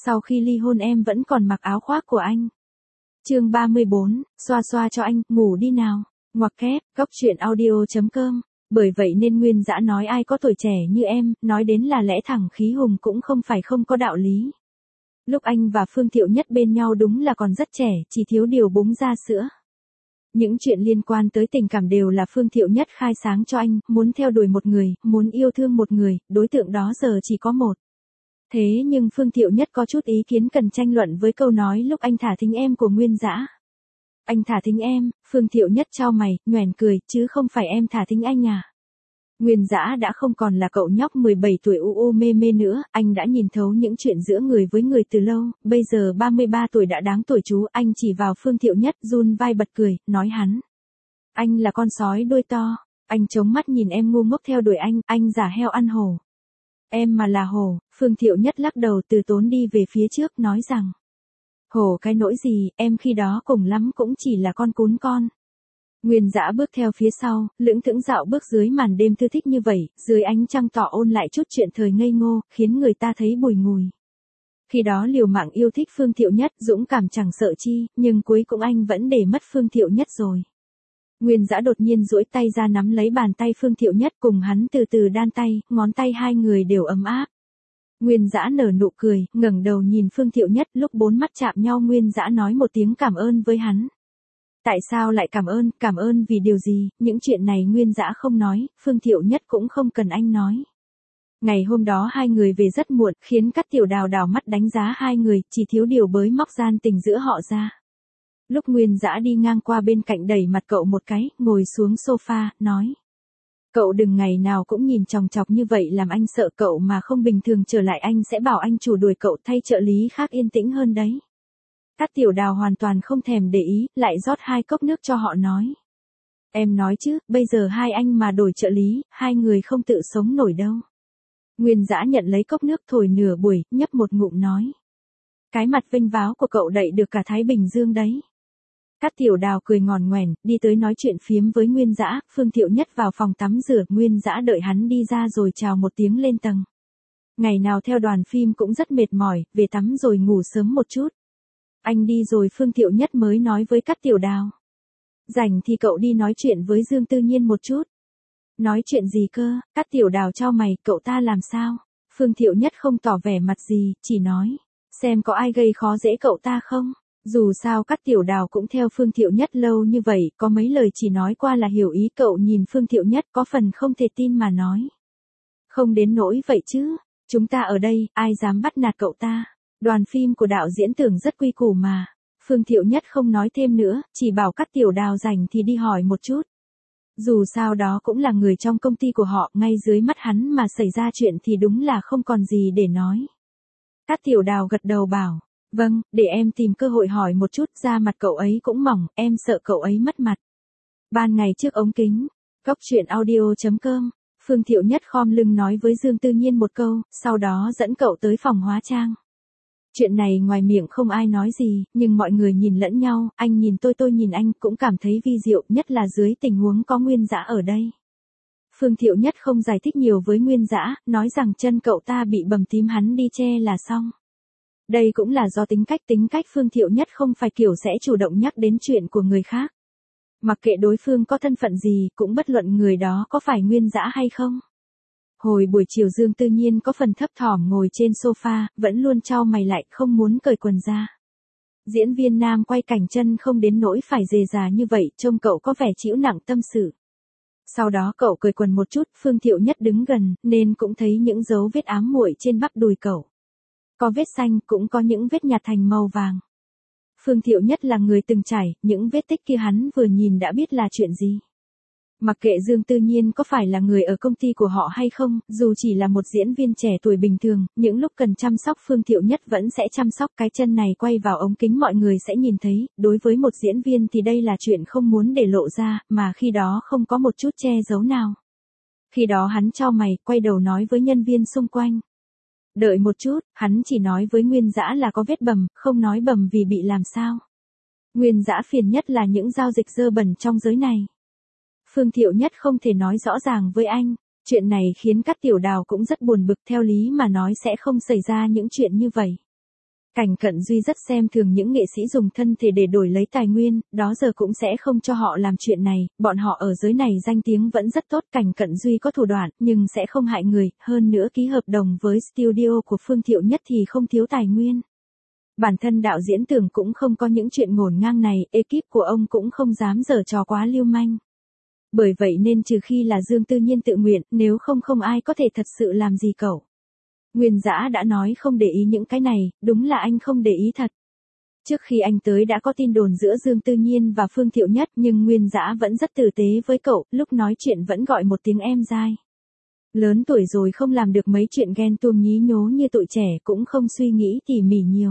Sau khi ly hôn em vẫn còn mặc áo khoác của anh. Chương 34, xoa xoa cho anh, ngủ đi nào. Ngoặc kép, góc truyện audio.com. Bởi vậy nên Nguyên Dã nói ai có tuổi trẻ như em, nói đến là lẽ thẳng khí hùng cũng không phải không có đạo lý. Lúc anh và Phương Thiệu Nhất bên nhau đúng là còn rất trẻ, chỉ thiếu điều búng ra sữa. Những chuyện liên quan tới tình cảm đều là Phương Thiệu Nhất khai sáng cho anh, muốn theo đuổi một người, muốn yêu thương một người, đối tượng đó giờ chỉ có một. Thế nhưng Phương Thiệu Nhất có chút ý kiến cần tranh luận với câu nói lúc anh thả thính em của Nguyên Dã. Anh thả thính em, Phương Thiệu Nhất chau mày, nhoẻn cười, chứ không phải em thả thính anh à. Nguyên Dã đã không còn là cậu nhóc 17 tuổi u mê mê nữa, anh đã nhìn thấu những chuyện giữa người với người từ lâu, bây giờ 33 tuổi đã đáng tuổi chú, anh chỉ vào Phương Thiệu Nhất run vai bật cười, nói hắn. Anh là con sói đuôi to, anh chống mắt nhìn em ngu ngốc theo đuổi anh giả heo ăn hổ. Em mà là hổ, Phương Thiệu Nhất lắc đầu từ tốn đi về phía trước nói rằng. Hổ cái nỗi gì, em khi đó cùng lắm cũng chỉ là con cún con. Nguyên Dã bước theo phía sau, lững thững dạo bước dưới màn đêm thư thích như vậy, dưới ánh trăng tỏ ôn lại chút chuyện thời ngây ngô, khiến người ta thấy bùi ngùi. Khi đó liều mạng yêu thích Phương Thiệu Nhất, dũng cảm chẳng sợ chi, nhưng cuối cùng anh vẫn để mất Phương Thiệu Nhất rồi. Nguyên Dã đột nhiên duỗi tay ra nắm lấy bàn tay Phương Thiệu Nhất cùng hắn từ từ đan tay, ngón tay hai người đều ấm áp. Nguyên Dã nở nụ cười, ngẩng đầu nhìn Phương Thiệu Nhất, lúc bốn mắt chạm nhau Nguyên Dã nói một tiếng cảm ơn với hắn. Tại sao lại cảm ơn vì điều gì, những chuyện này Nguyên Dã không nói, Phương Thiệu Nhất cũng không cần anh nói. Ngày hôm đó hai người về rất muộn, khiến các tiểu đào đảo mắt đánh giá hai người, chỉ thiếu điều bới móc gian tình giữa họ ra. Lúc Nguyên Dã đi ngang qua bên cạnh đẩy mặt cậu một cái, ngồi xuống sofa, nói. Cậu đừng ngày nào cũng nhìn chòng chọc như vậy làm anh sợ cậu mà không bình thường trở lại anh sẽ bảo anh chủ đuổi cậu thay trợ lý khác yên tĩnh hơn đấy. Các tiểu đào hoàn toàn không thèm để ý, lại rót 2 cốc nước cho họ nói. Em nói chứ, bây giờ hai anh mà đổi trợ lý, hai người không tự sống nổi đâu. Nguyên Dã nhận lấy cốc nước thổi nửa buổi, nhấp một ngụm nói. Cái mặt vênh váo của cậu đậy được cả Thái Bình Dương đấy. Các tiểu đào cười ngòn ngoèn, đi tới nói chuyện phiếm với Nguyên Dã, Phương Thiệu Nhất vào phòng tắm rửa, Nguyên Dã đợi hắn đi ra rồi chào một tiếng lên tầng. Ngày nào theo đoàn phim cũng rất mệt mỏi, về tắm rồi ngủ sớm một chút. Anh đi rồi Phương Thiệu Nhất mới nói với các tiểu đào. Rảnh thì cậu đi nói chuyện với Dương Tư Nhiên một chút. Nói chuyện gì cơ, các tiểu đào chau mày, cậu ta làm sao? Phương Thiệu Nhất không tỏ vẻ mặt gì, chỉ nói. Xem có ai gây khó dễ cậu ta không? Dù sao các tiểu đào cũng theo Phương Thiệu Nhất lâu như vậy, có mấy lời chỉ nói qua là hiểu ý cậu nhìn Phương Thiệu Nhất có phần không thể tin mà nói. Không đến nỗi vậy chứ, chúng ta ở đây, ai dám bắt nạt cậu ta? Đoàn phim của đạo diễn Tưởng rất quy củ mà. Phương Thiệu Nhất không nói thêm nữa, chỉ bảo các tiểu đào rảnh thì đi hỏi một chút. Dù sao đó cũng là người trong công ty của họ, ngay dưới mắt hắn mà xảy ra chuyện thì đúng là không còn gì để nói. Các tiểu đào gật đầu bảo, vâng, để em tìm cơ hội hỏi một chút, da mặt cậu ấy cũng mỏng, em sợ cậu ấy mất mặt. Ban ngày trước ống kính, góc truyện audio.com, Phương Thiệu Nhất khom lưng nói với Dương Tư Nhiên một câu, sau đó dẫn cậu tới phòng hóa trang. Chuyện này ngoài miệng không ai nói gì, nhưng mọi người nhìn lẫn nhau, anh nhìn tôi nhìn anh, cũng cảm thấy vi diệu, nhất là dưới tình huống có Nguyên Dã ở đây. Phương Thiệu Nhất không giải thích nhiều với Nguyên Dã, nói rằng chân cậu ta bị bầm tím hắn đi che là xong. Đây cũng là do tính cách Phương Thiệu Nhất không phải kiểu sẽ chủ động nhắc đến chuyện của người khác. Mặc kệ đối phương có thân phận gì, cũng bất luận người đó có phải Nguyên Dã hay không. Hồi buổi chiều Dương Tư Nhiên có phần thấp thỏm ngồi trên sofa, vẫn luôn chau mày lại, không muốn cởi quần ra. Diễn viên nam quay cảnh chân không đến nỗi phải dề dà như vậy, trông cậu có vẻ chịu nặng tâm sự. Sau đó cậu cởi quần một chút, Phương Thiệu Nhất đứng gần, nên cũng thấy những dấu vết ám muội trên bắp đùi cậu. Có vết xanh, cũng có những vết nhạt thành màu vàng. Phương Thiệu Nhất là người từng trải, những vết tích kia hắn vừa nhìn đã biết là chuyện gì. Mặc kệ Dương Tư Nhiên có phải là người ở công ty của họ hay không, dù chỉ là một diễn viên trẻ tuổi bình thường, những lúc cần chăm sóc Phương Thiệu Nhất vẫn sẽ chăm sóc. Cái chân này quay vào ống kính mọi người sẽ nhìn thấy, đối với một diễn viên thì đây là chuyện không muốn để lộ ra, mà khi đó không có một chút che giấu nào. Khi đó hắn chau mày, quay đầu nói với nhân viên xung quanh. Đợi một chút, hắn chỉ nói với Nguyên Dã là có vết bầm, không nói bầm vì bị làm sao. Nguyên Dã phiền nhất là những giao dịch dơ bẩn trong giới này. Phương Thiệu Nhất không thể nói rõ ràng với anh, chuyện này khiến các tiểu đào cũng rất buồn bực, theo lý mà nói sẽ không xảy ra những chuyện như vậy. Cảnh Cận Duy rất xem thường những nghệ sĩ dùng thân thể để đổi lấy tài nguyên, đó giờ cũng sẽ không cho họ làm chuyện này, bọn họ ở giới này danh tiếng vẫn rất tốt. Cảnh Cận Duy có thủ đoạn, nhưng sẽ không hại người, hơn nữa ký hợp đồng với studio của Phương Thiệu Nhất thì không thiếu tài nguyên. Bản thân đạo diễn Tưởng cũng không có những chuyện ngổn ngang này, ekip của ông cũng không dám giở trò quá lưu manh. Bởi vậy nên trừ khi là Dương Tư Nhiên tự nguyện, nếu không không ai có thể thật sự làm gì cậu. Nguyên Dã đã nói không để ý những cái này, đúng là anh không để ý thật. Trước khi anh tới đã có tin đồn giữa Dương Tư Nhiên và Phương Thiệu Nhất, nhưng Nguyên Dã vẫn rất tử tế với cậu, lúc nói chuyện vẫn gọi một tiếng em dai. Lớn tuổi rồi không làm được mấy chuyện ghen tuông nhí nhố như tụi trẻ, cũng không suy nghĩ tỉ mỉ nhiều.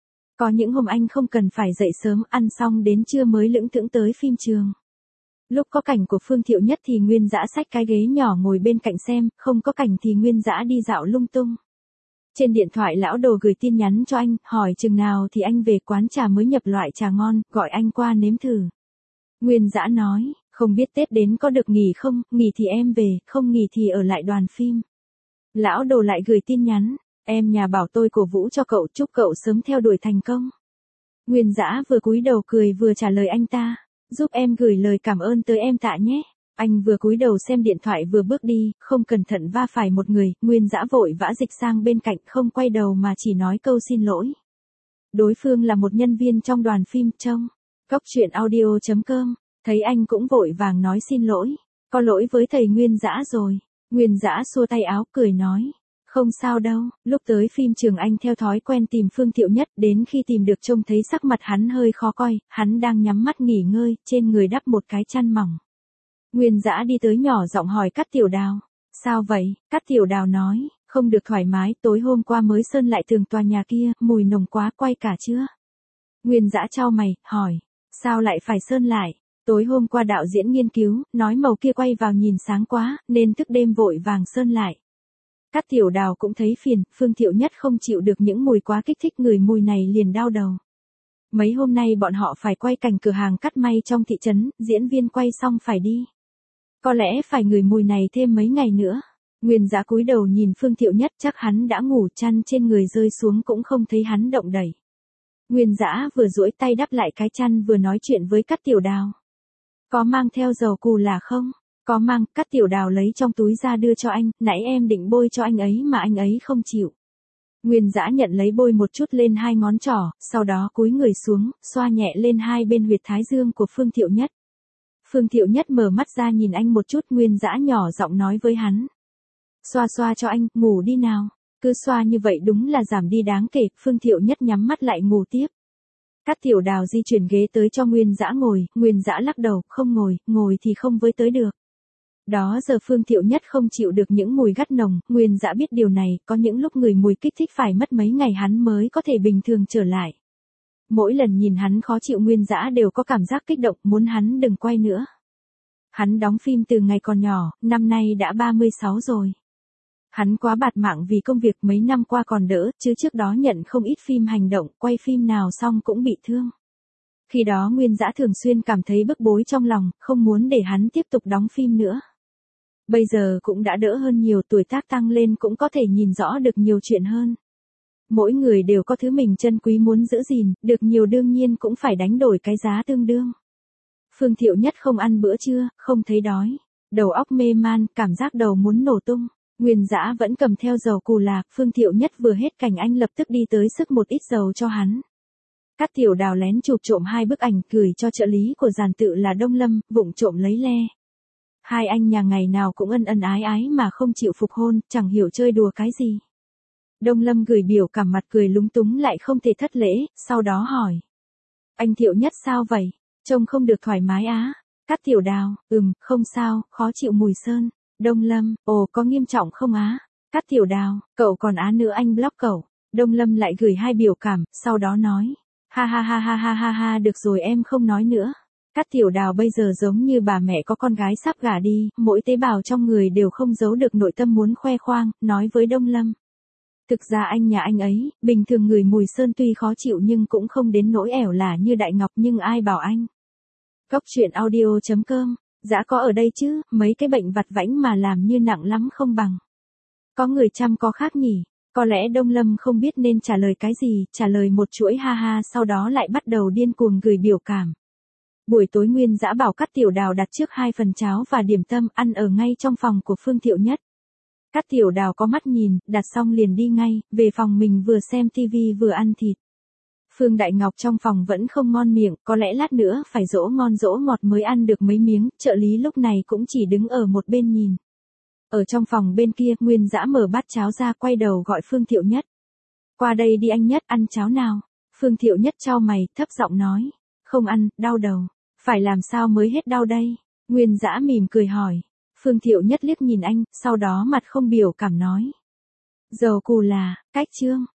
Có những hôm anh không cần phải dậy sớm, ăn xong đến trưa mới lững thững tới phim trường. Lúc có cảnh của Phương Thiệu Nhất thì Nguyên Dã xách cái ghế nhỏ ngồi bên cạnh xem, không có cảnh thì Nguyên Dã đi dạo lung tung. Trên điện thoại lão Đồ gửi tin nhắn cho anh, hỏi chừng nào thì anh về quán trà mới nhập loại trà ngon, gọi anh qua nếm thử. Nguyên Dã nói, không biết Tết đến có được nghỉ không, nghỉ thì em về, không nghỉ thì ở lại đoàn phim. Lão Đồ lại gửi tin nhắn, em nhà bảo tôi cổ vũ cho cậu, chúc cậu sớm theo đuổi thành công. Nguyên Dã vừa cúi đầu cười vừa trả lời anh ta, giúp em gửi lời cảm ơn tới em Tạ nhé. Anh vừa cúi đầu xem điện thoại vừa bước đi, không cẩn thận va phải một người, Nguyên Dã vội vã dịch sang bên cạnh, không quay đầu mà chỉ nói câu xin lỗi. Đối phương là một nhân viên trong đoàn phim trông. Cốc.audio.com, thấy anh cũng vội vàng nói xin lỗi. Có lỗi với thầy Nguyên Dã rồi. Nguyên Dã xua tay áo cười nói. Không sao đâu, lúc tới phim trường anh theo thói quen tìm Phương Thiệu Nhất, đến khi tìm được trông thấy sắc mặt hắn hơi khó coi, hắn đang nhắm mắt nghỉ ngơi, trên người đắp một cái chăn mỏng. Nguyên Dã đi tới nhỏ giọng hỏi Cát Tiểu Đào. Sao vậy? Cát Tiểu Đào nói, không được thoải mái, tối hôm qua mới sơn lại tường tòa nhà kia, mùi nồng quá, quay cả chưa? Nguyên Dã chau mày, hỏi, sao lại phải sơn lại? Tối hôm qua đạo diễn nghiên cứu, nói màu kia quay vào nhìn sáng quá, nên thức đêm vội vàng sơn lại. Cát Tiểu Đào cũng thấy phiền, Phương Thiệu Nhất không chịu được những mùi quá kích thích, người mùi này liền đau đầu. Mấy hôm nay bọn họ phải quay cảnh cửa hàng cắt may trong thị trấn, diễn viên quay xong phải đi. Có lẽ phải ngửi mùi này thêm mấy ngày nữa. Nguyên Dã cúi đầu nhìn Phương Thiệu Nhất, chắc hắn đã ngủ, chăn trên người rơi xuống cũng không thấy hắn động đẩy. Nguyên Dã vừa duỗi tay đắp lại cái chăn vừa nói chuyện với Cát Tiểu Đào. Có mang theo dầu cù là không? Có mang, Cát Tiểu Đào lấy trong túi ra đưa cho anh, nãy em định bôi cho anh ấy mà anh ấy không chịu. Nguyên Dã nhận lấy bôi một chút lên hai ngón trỏ, sau đó cúi người xuống, xoa nhẹ lên hai bên huyệt thái dương của Phương Thiệu Nhất. Phương Thiệu Nhất mở mắt ra nhìn anh một chút, Nguyên Dã nhỏ giọng nói với hắn. Xoa xoa cho anh, ngủ đi nào. Cứ xoa như vậy đúng là giảm đi đáng kể, Phương Thiệu Nhất nhắm mắt lại ngủ tiếp. Cát Tiểu Đào di chuyển ghế tới cho Nguyên Dã ngồi, Nguyên Dã lắc đầu, không ngồi, ngồi thì không với tới được. Đó giờ Phương Thiệu Nhất không chịu được những mùi gắt nồng, Nguyên Dã biết điều này, có những lúc người mùi kích thích phải mất mấy ngày hắn mới có thể bình thường trở lại. Mỗi lần nhìn hắn khó chịu Nguyên Dã đều có cảm giác kích động, muốn hắn đừng quay nữa. Hắn đóng phim từ ngày còn nhỏ, năm nay đã 36 rồi. Hắn quá bạt mạng vì công việc, mấy năm qua còn đỡ, chứ trước đó nhận không ít phim hành động, quay phim nào xong cũng bị thương. Khi đó Nguyên Dã thường xuyên cảm thấy bức bối trong lòng, không muốn để hắn tiếp tục đóng phim nữa. Bây giờ cũng đã đỡ hơn nhiều, tuổi tác tăng lên cũng có thể nhìn rõ được nhiều chuyện hơn. Mỗi người đều có thứ mình trân quý muốn giữ gìn, được nhiều đương nhiên cũng phải đánh đổi cái giá tương đương. Phương Thiệu Nhất không ăn bữa trưa, không thấy đói. Đầu óc mê man, cảm giác đầu muốn nổ tung. Nguyên Dã vẫn cầm theo dầu cù lạc, Phương Thiệu Nhất vừa hết cảnh anh lập tức đi tới sức một ít dầu cho hắn. Cát Tiểu Đào lén chụp trộm hai bức ảnh gửi cho trợ lý của giàn tự là Đông Lâm, vụng trộm lấy le. Hai anh nhà ngày nào cũng ân ân ái ái mà không chịu phục hôn, chẳng hiểu chơi đùa cái gì. Đông Lâm gửi biểu cảm mặt cười lúng túng lại không thể thất lễ, sau đó hỏi. Anh Thiệu Nhất sao vậy? Trông không được thoải mái á. Cát Tiểu Đào, không sao, khó chịu mùi sơn. Đông Lâm, ồ có nghiêm trọng không á? Cát Tiểu Đào, cậu còn á nữa anh block cậu. Đông Lâm lại gửi hai biểu cảm, sau đó nói. Ha ha ha ha ha ha ha, được rồi em không nói nữa. Cát Tiểu Đào bây giờ giống như bà mẹ có con gái sắp gả đi, mỗi tế bào trong người đều không giấu được nội tâm muốn khoe khoang, nói với Đông Lâm. Thực ra anh nhà anh ấy, bình thường người mùi sơn tuy khó chịu nhưng cũng không đến nỗi ẻo lả như Đại Ngọc, nhưng ai bảo anh. Cốc.audio.com, Dã có ở đây chứ, mấy cái bệnh vặt vãnh mà làm như nặng lắm không bằng. Có người chăm có khác nhỉ. Có lẽ Đông Lâm không biết nên trả lời cái gì, trả lời một chuỗi ha ha sau đó lại bắt đầu điên cuồng gửi biểu cảm. Buổi tối Nguyên Dã bảo Cát Tiểu Đào đặt trước 2 phần cháo và điểm tâm ăn ở ngay trong phòng của Phương Thiệu Nhất. Cát Tiểu Đào có mắt nhìn, đặt xong liền đi ngay, về phòng mình vừa xem tivi vừa ăn thịt. Phương Đại Ngọc trong phòng vẫn không ngon miệng, có lẽ lát nữa phải dỗ ngon dỗ ngọt mới ăn được mấy miếng, trợ lý lúc này cũng chỉ đứng ở một bên nhìn. Ở trong phòng bên kia, Nguyên Dã mở bát cháo ra quay đầu gọi Phương Thiệu Nhất. Qua đây đi anh Nhất, ăn cháo nào. Phương Thiệu Nhất chau mày, thấp giọng nói. Không ăn, đau đầu. Phải làm sao mới hết đau đây? Nguyên Dã mỉm cười hỏi. Phương Thiệu Nhất liếc nhìn anh, sau đó mặt không biểu cảm nói. Dầu cù là, cách chương.